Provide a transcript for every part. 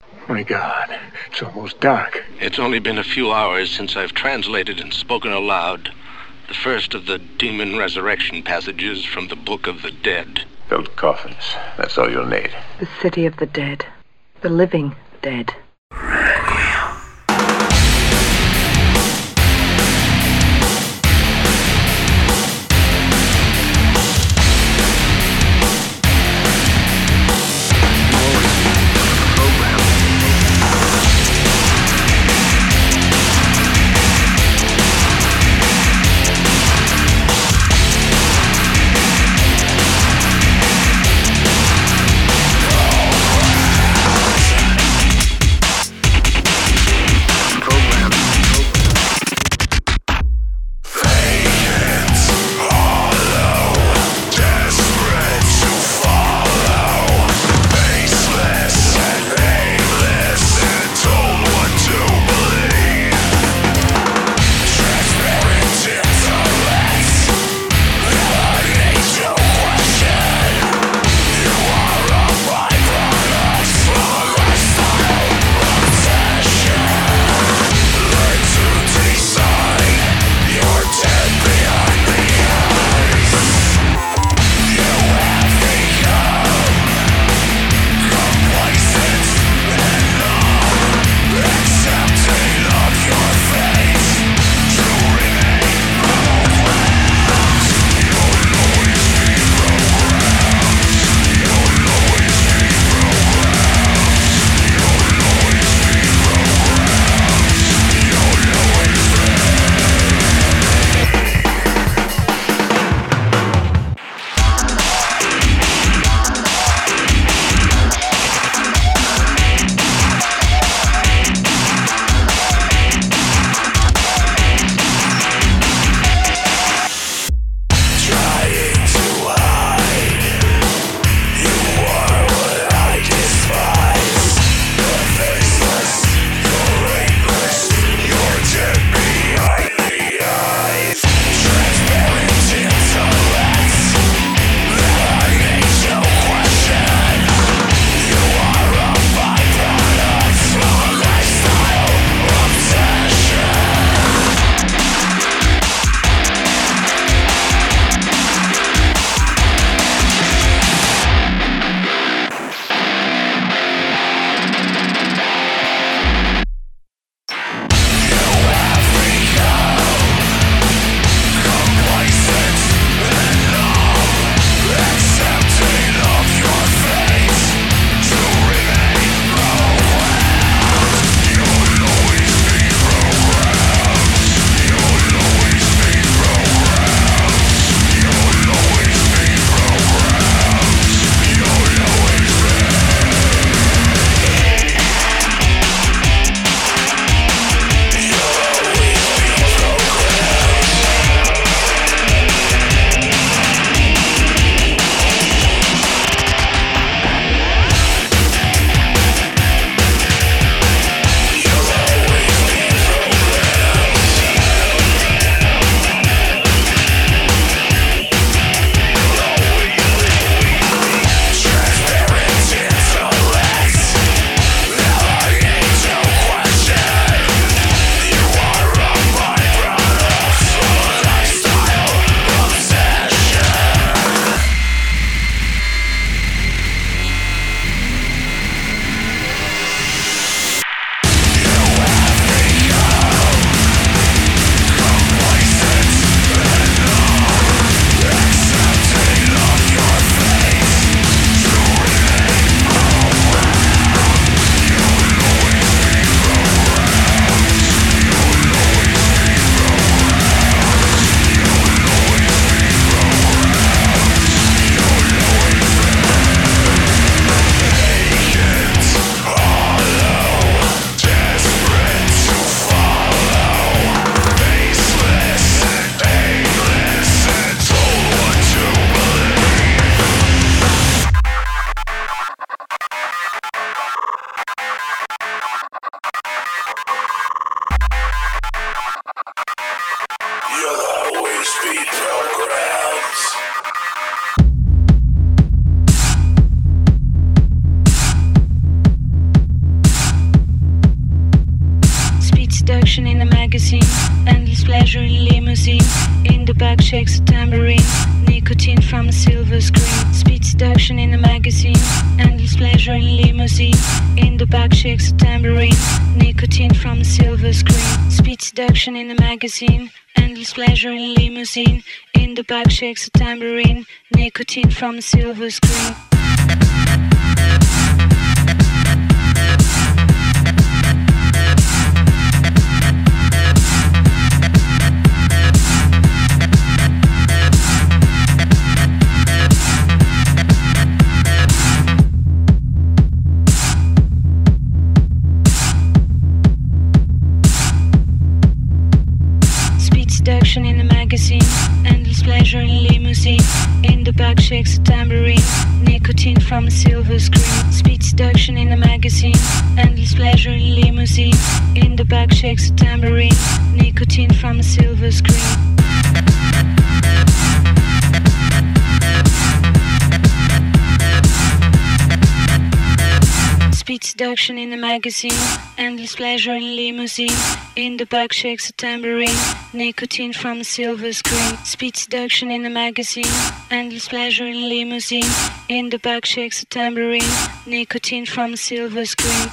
My God, it's almost dark. It's only been a few hours since I've translated and spoken aloud the first of the demon resurrection passages from the Book of the Dead. Build coffins. That's all you'll need. The city of the dead. The living dead. seduction in the magazine, endless pleasure in limousine. In the back shakes a tambourine, nicotine from a silver screen. Speed seduction in the magazine, endless pleasure in limousine. In the back shakes a tambourine, nicotine from a silver screen. Speed seduction in the magazine, endless pleasure in limousine. In the back shakes a tambourine, nicotine from a silver screen. Seduction in the magazine, endless pleasure in limousine. In the back shakes a tambourine, nicotine from a silver screen. Speed seduction in the magazine, endless pleasure in limousine. In the back shakes a tambourine, nicotine from a silver screen. Speed seduction in the magazine, endless pleasure in limousine. In the back shakes a tambourine, nicotine from a silver screen. Speed seduction in the magazine, endless pleasure in limousine. In the back shakes a tambourine, nicotine from a silver screen.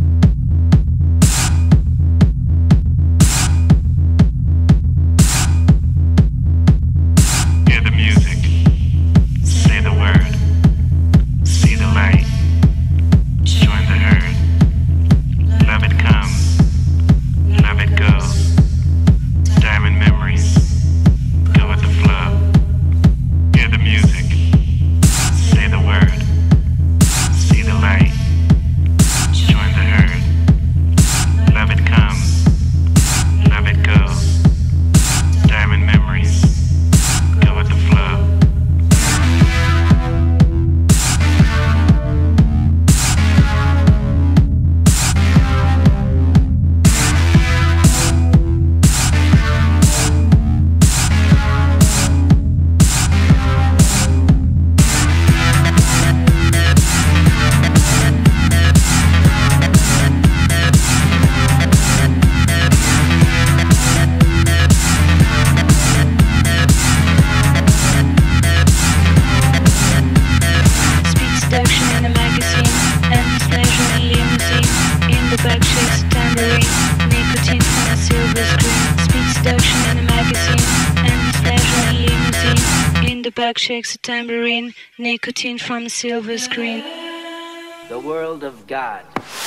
Hear the music, say the word, see the light. Join the herd. Love it comes, love it goes. Diamond memories, go with the flow. Hear the music, say the word, see the light. Join the herd. Love it comes, love it goes. Diamond memories, go with the flow. Shakes a tambourine, nicotine from a silver screen. The world of God.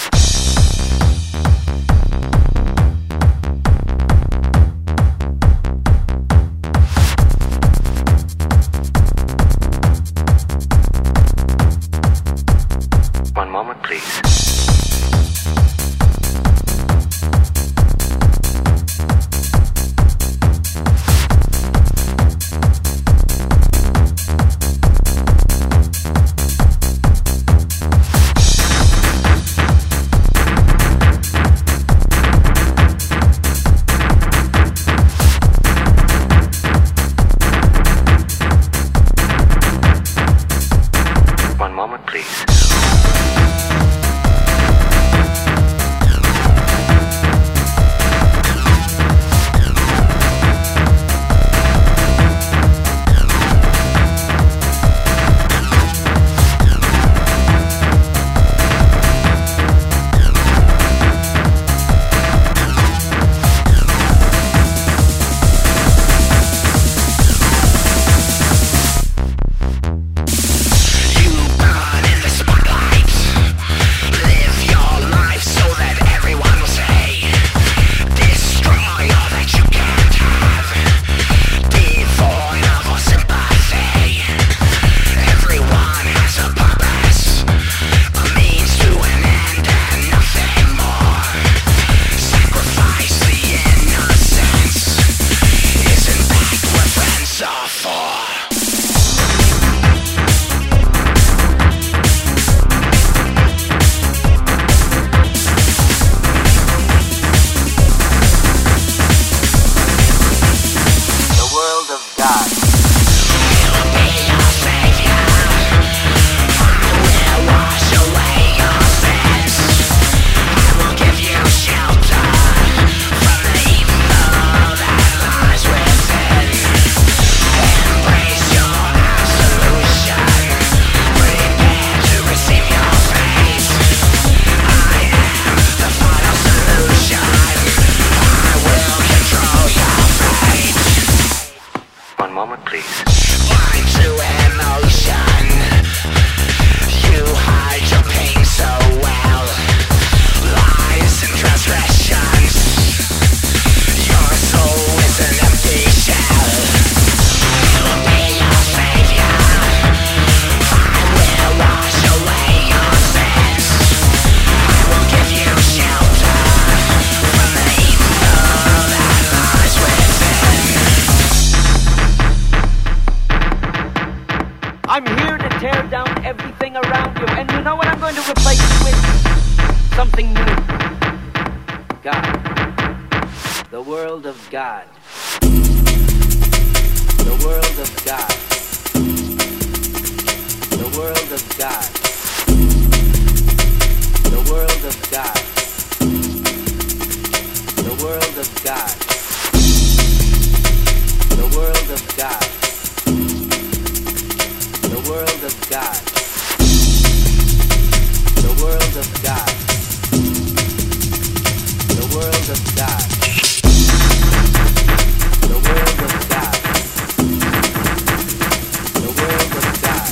One moment, please. One moment, please. something new. God. The world of God. The world of God. The world of God. The world of God. The world of God. The world of God. The world of God. The world of God. The world of God. The world of God. The world of God.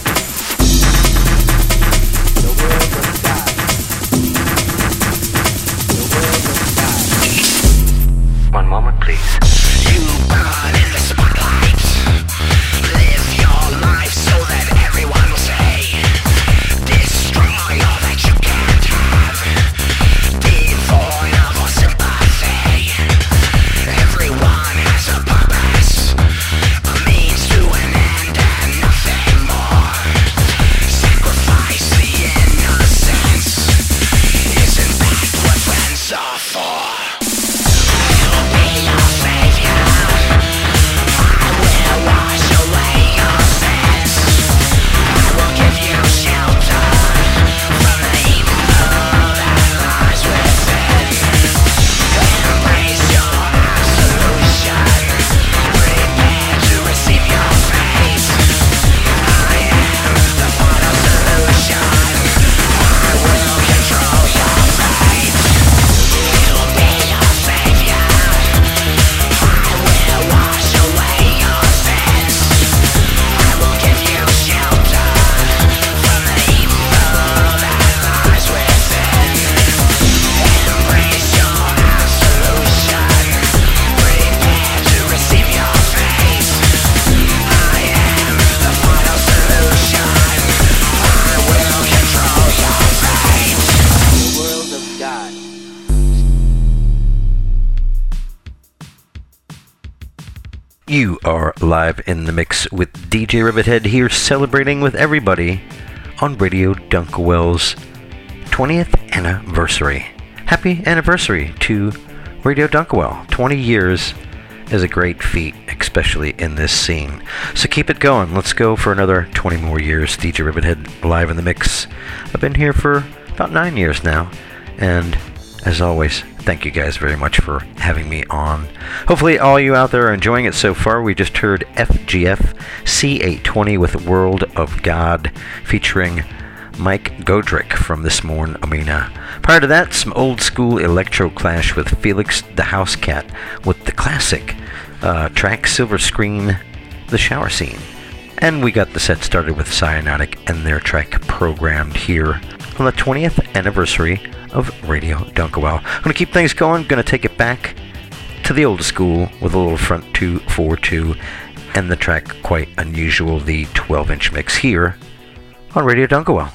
The world of God. The world of God. One moment, please. You burn in the spotlight. Live your life so that everyone will say, destroy all that you can't have. Devoid of all sympathy. Everyone has a purpose, a means to an end and nothing more. Sacrifice the innocence. Isn't that what friends are for? I'll be your savior. I will wash away your sins. I will give you shelter from the evil that lies within. Embrace your absolution. Prepare to receive your fate. I am the final solution. I will control your fate. You'll be your savior. I will wash away your sins. I will give you shelter from the evil that lies within. Embrace your absolution. Prepare to receive your fate. I am the final solution. I will control your fate. The world of God. You are live in the mix with DJ Rivethead here, celebrating with everybody on Radio Dunkelwell's 20th anniversary. Happy anniversary to Radio Dunkelwell. 20 years is a great feat, especially in this scene. So keep it going. Let's go for another 20 more years. DJ Rivethead live in the mix. I've been here for about 9 years now, and as always, thank you guys very much for having me on. Hopefully all you out there are enjoying it so far. We just heard FGF C820 with World of God featuring Mike Godric from This Morn Amina. Prior to that, some old school electro clash with Felix the House Cat with the classic track Silver Screen, The Shower Scene. And we got the set started with Cyanotic and their track Programmed here on the 20th anniversary of Radio Dunkelwell. I'm going to keep things going, going to take it back to the old school with a little front 242 and the track quite unusual, the 12-inch mix here on Radio Dunkelwell.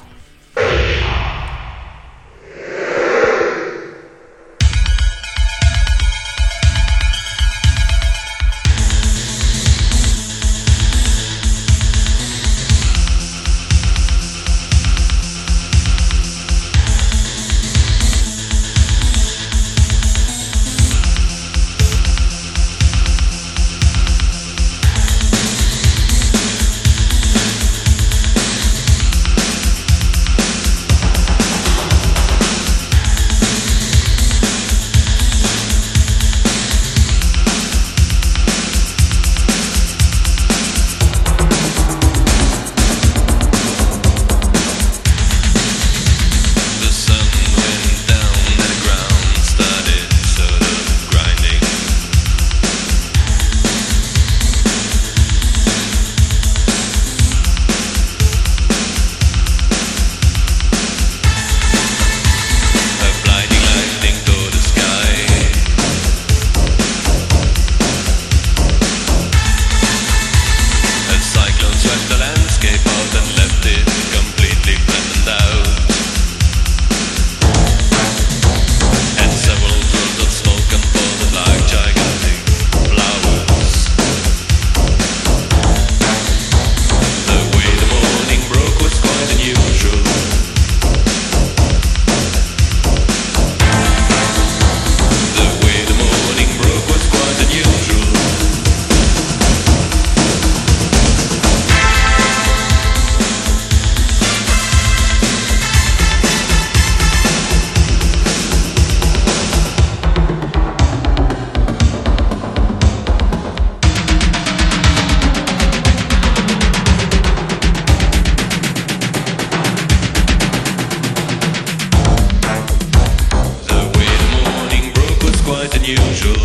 quite unusual.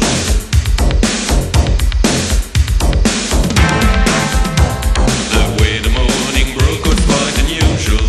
The way the morning broke was quite unusual.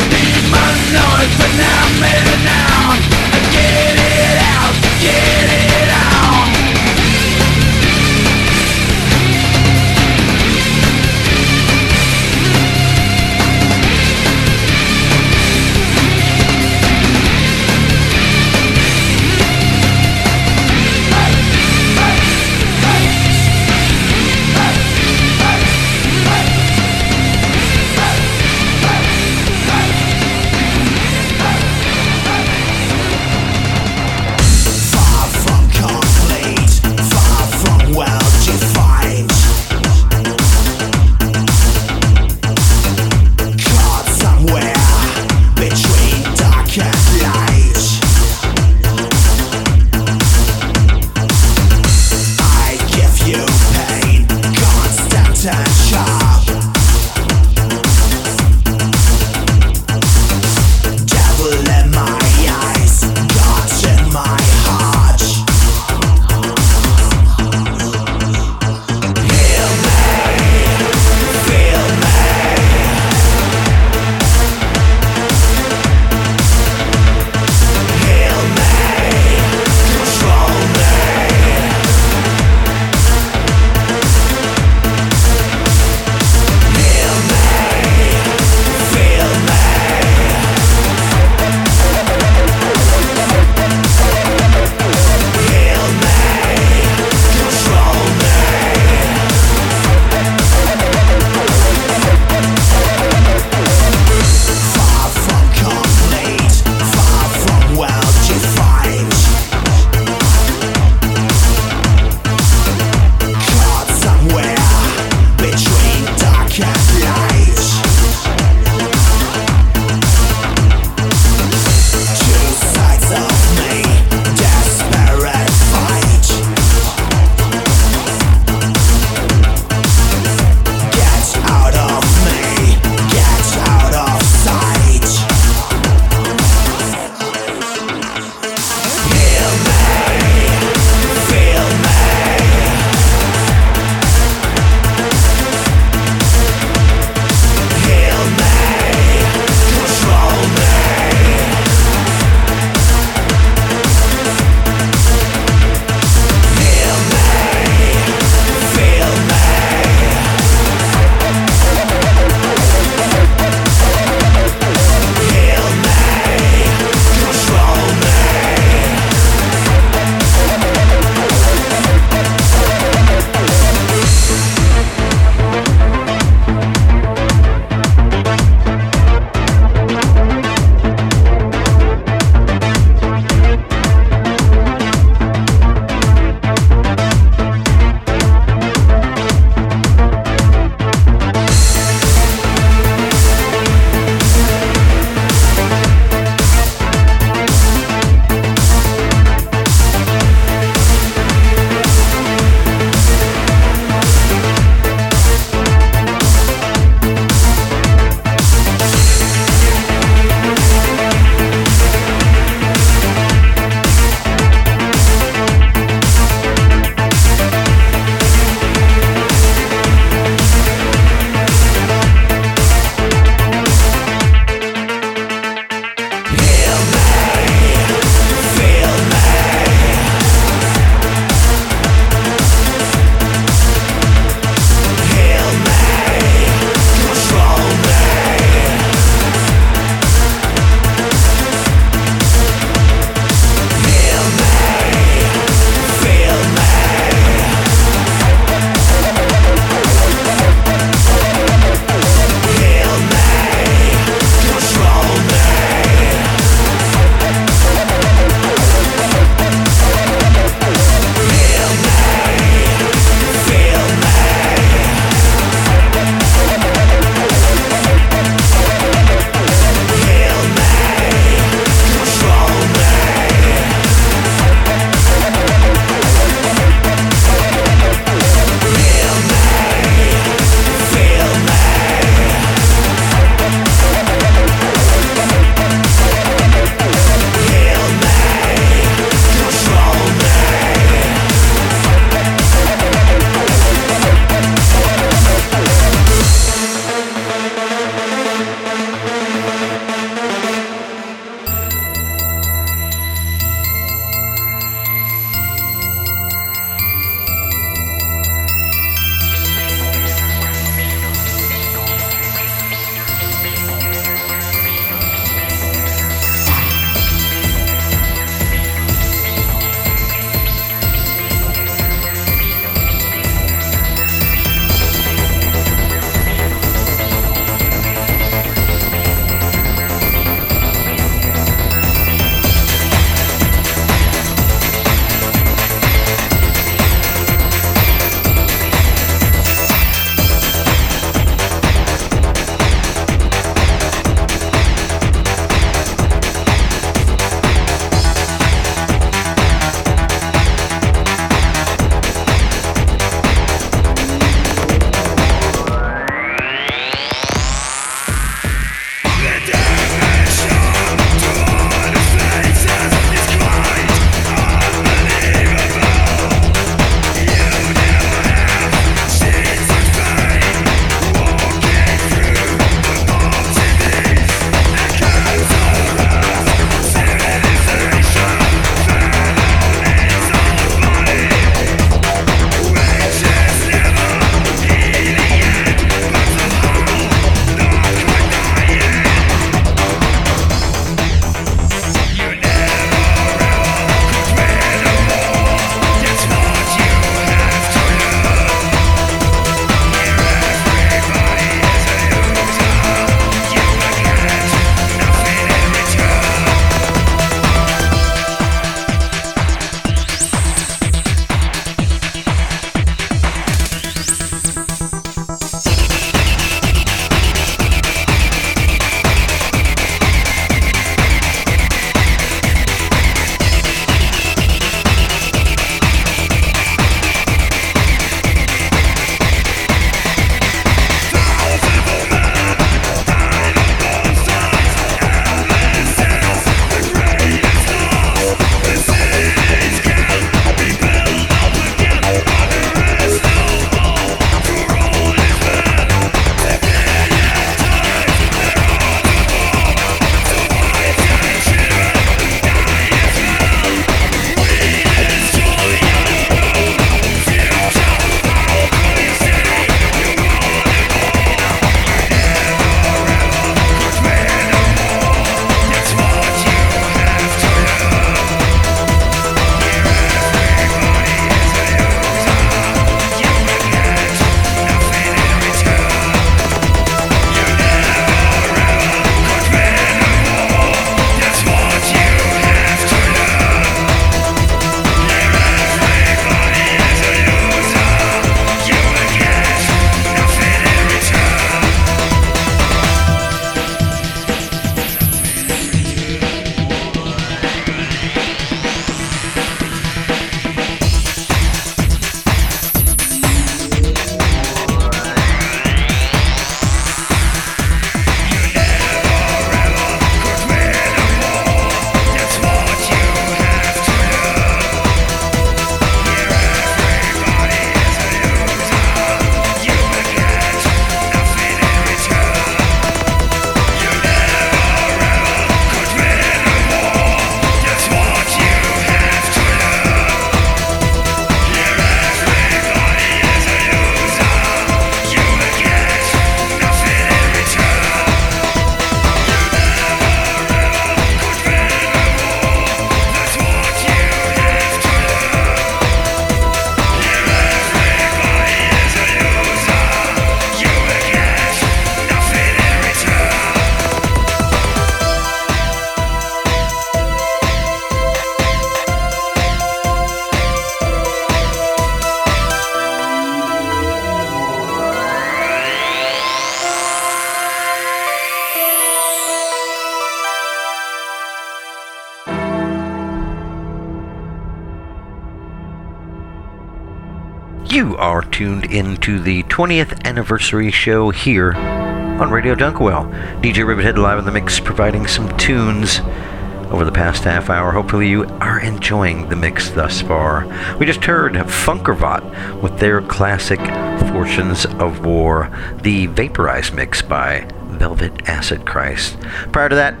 You are tuned into the 20th anniversary show here on Radio Dunkwell. DJ Rivethead live in the mix, providing some tunes over the past half hour. Hopefully you are enjoying the mix thus far. We just heard Funkervat with their classic Fortunes of War, the Vaporized mix by Velvet Acid Christ. Prior to that,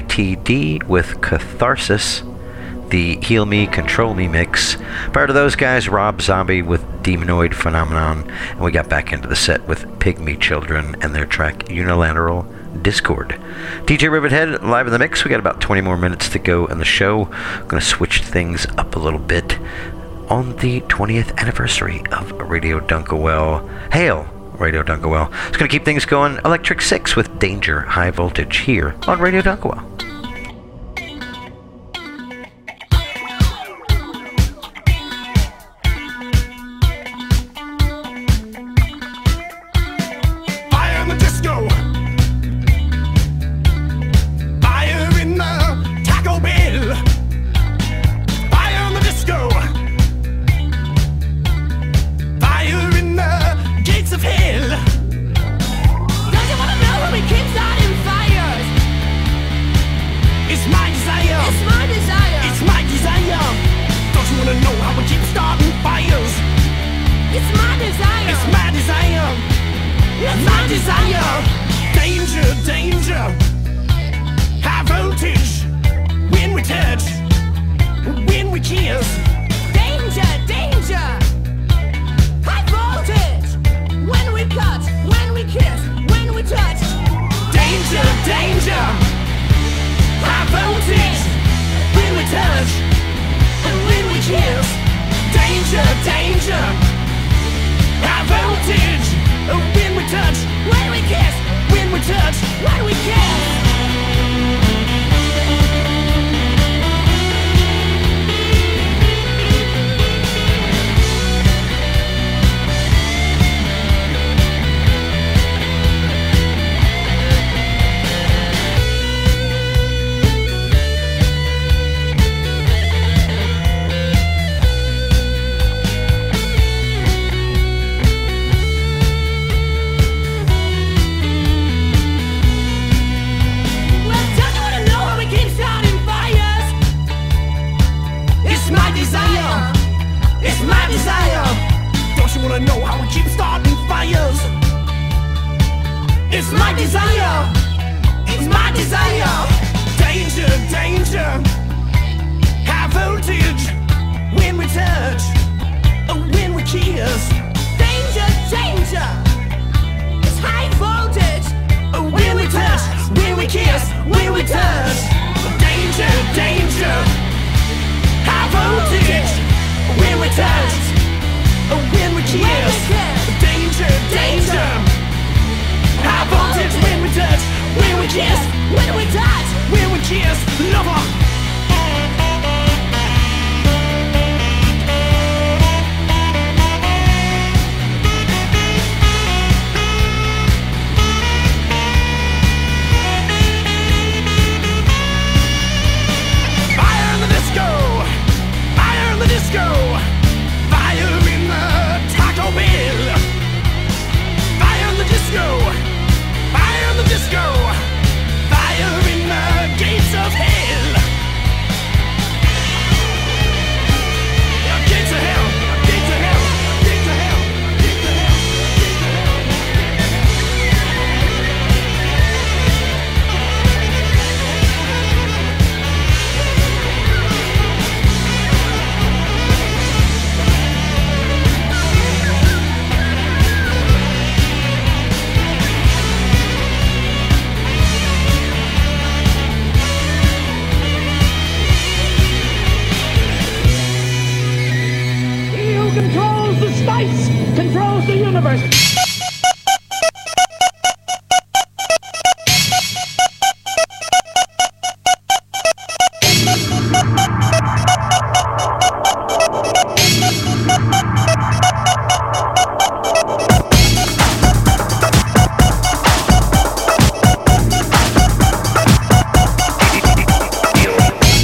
SITD with Catharsis, the Heal Me, Control Me mix. Prior to those guys, Rob Zombie with Demonoid Phenomenon. And we got back into the set with Pygmy Children and their track Unilateral Discord. DJ Rivethead live in the mix. We got about 20 more minutes to go in the show. I'm going to switch things up a little bit on the 20th anniversary of Radio Dunkwell. Hail, Radio Dunkwell. It's going to keep things going. Electric Six with Danger High Voltage here on Radio Dunkwell.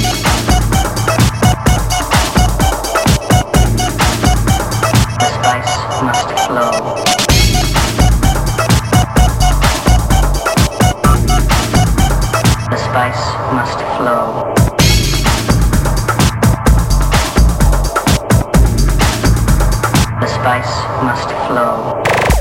Spice. flow. The spice must flow.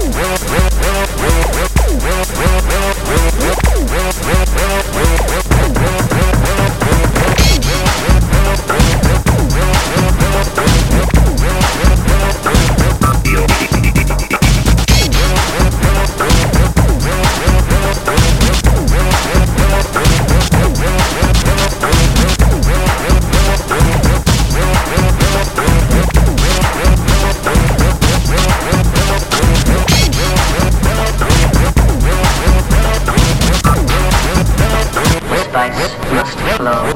Must flow.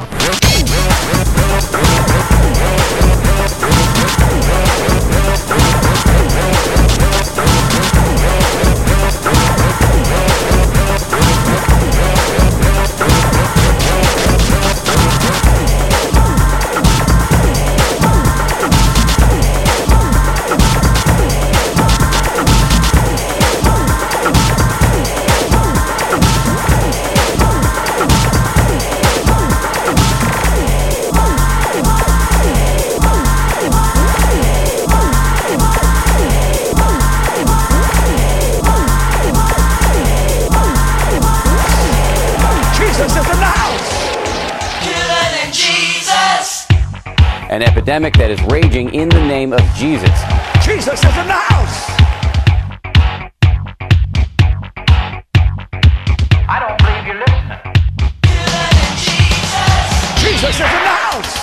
An epidemic that is raging in the name of Jesus. Jesus is in the house! I don't believe you're listening. Jesus is in the house!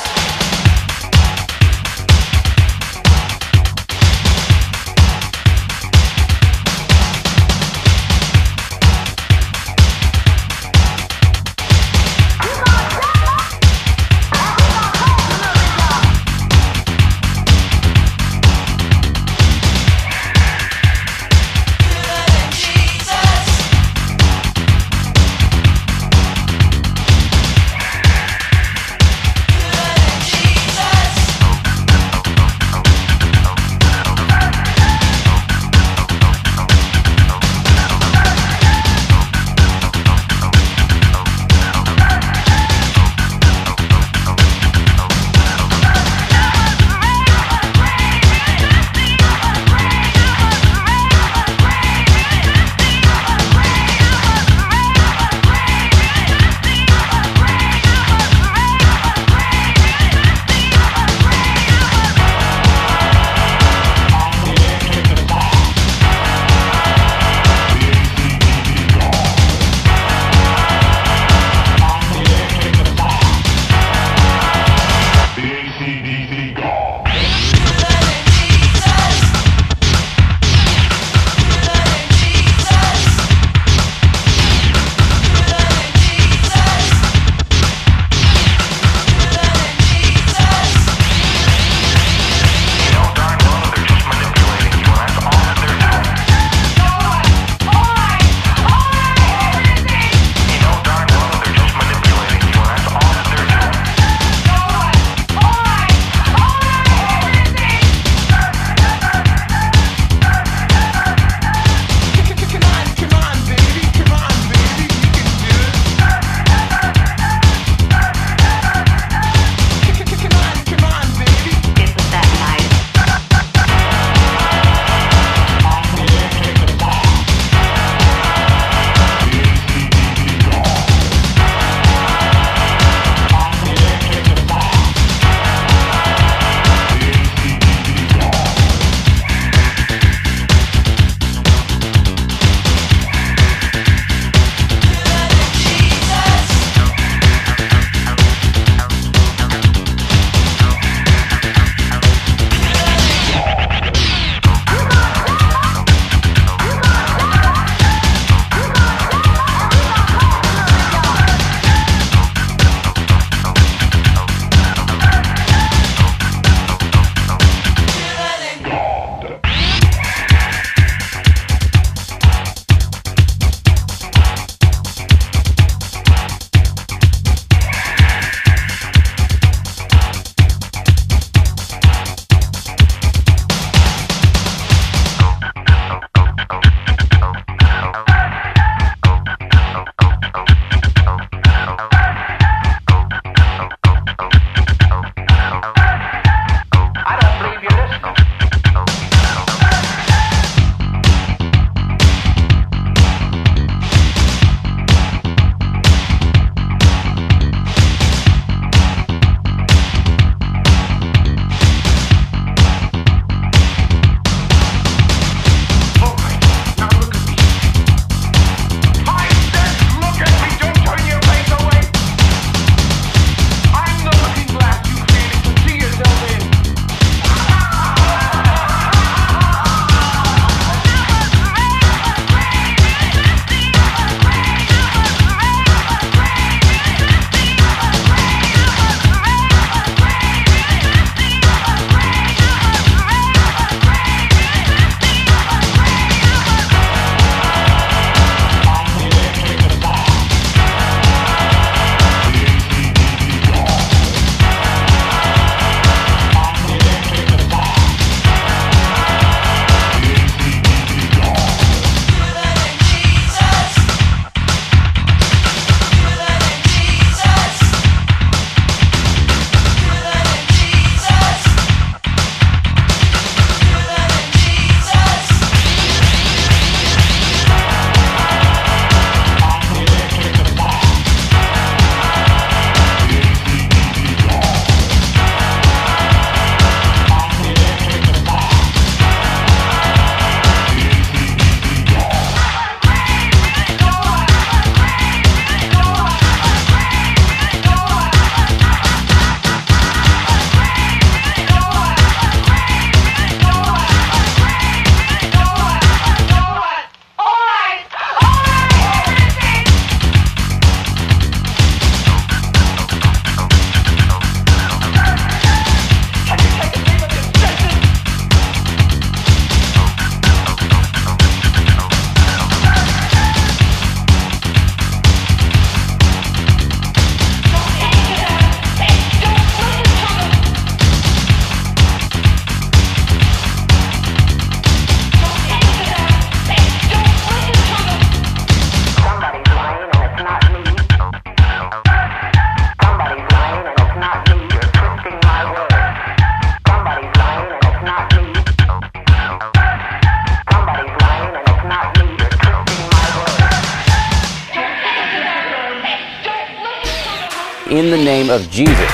in the name of Jesus.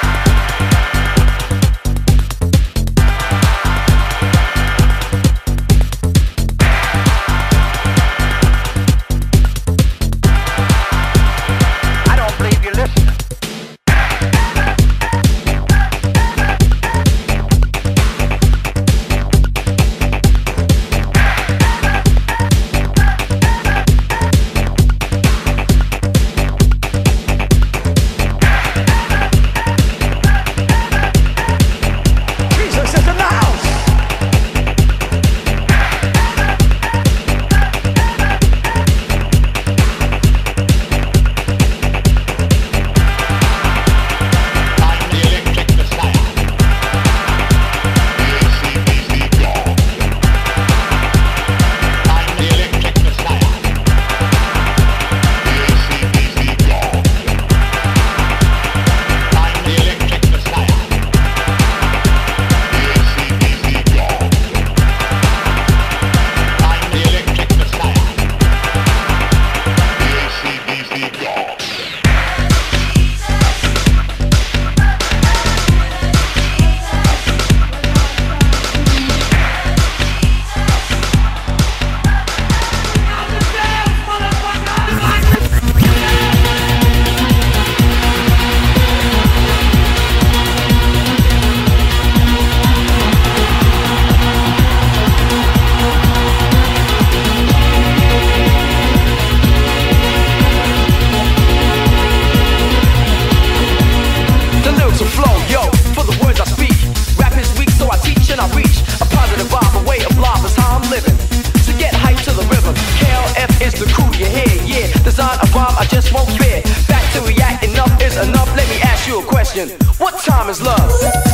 What time is love?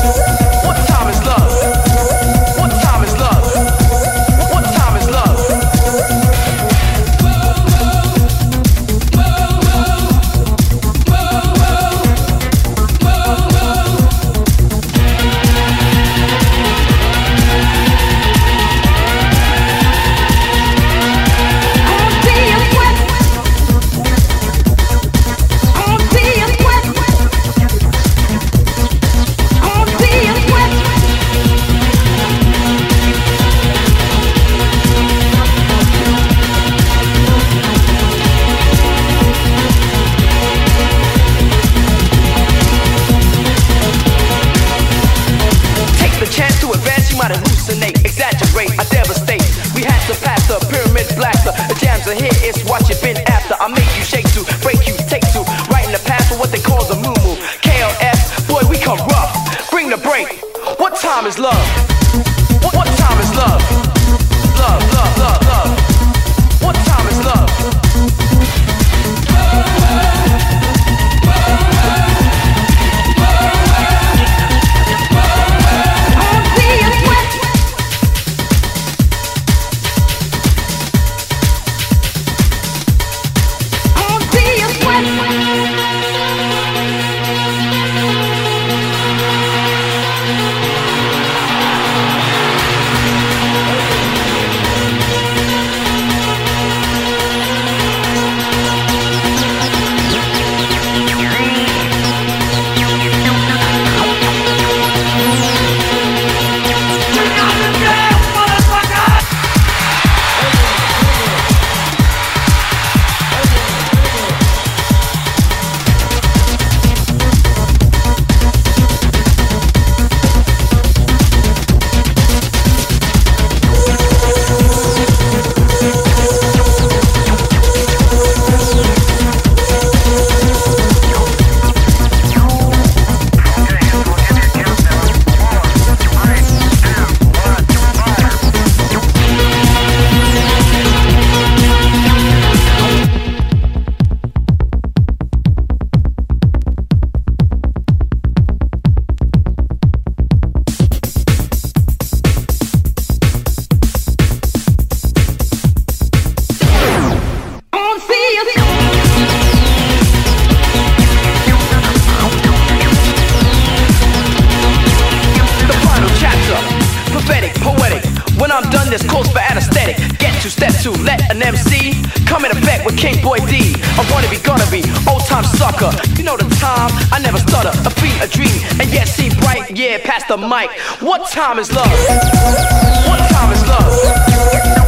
What time is love? What time is love? What time is love? Exaggerate, I devastate. We had to pass the pyramid blaster. The jams are here, it's what you've been after. I make you shake to, break you, take to. Right in the past for what they call the moo-moo. KLS, boy, we come rough. Bring the break. What time is love? What time is love? Love, love, love, love. What time is love? Old time rhyme sucker. You know the time, I never stutter. A beat, a dream, and yet see bright. Yeah, pass the mic. What time is love? What time is love?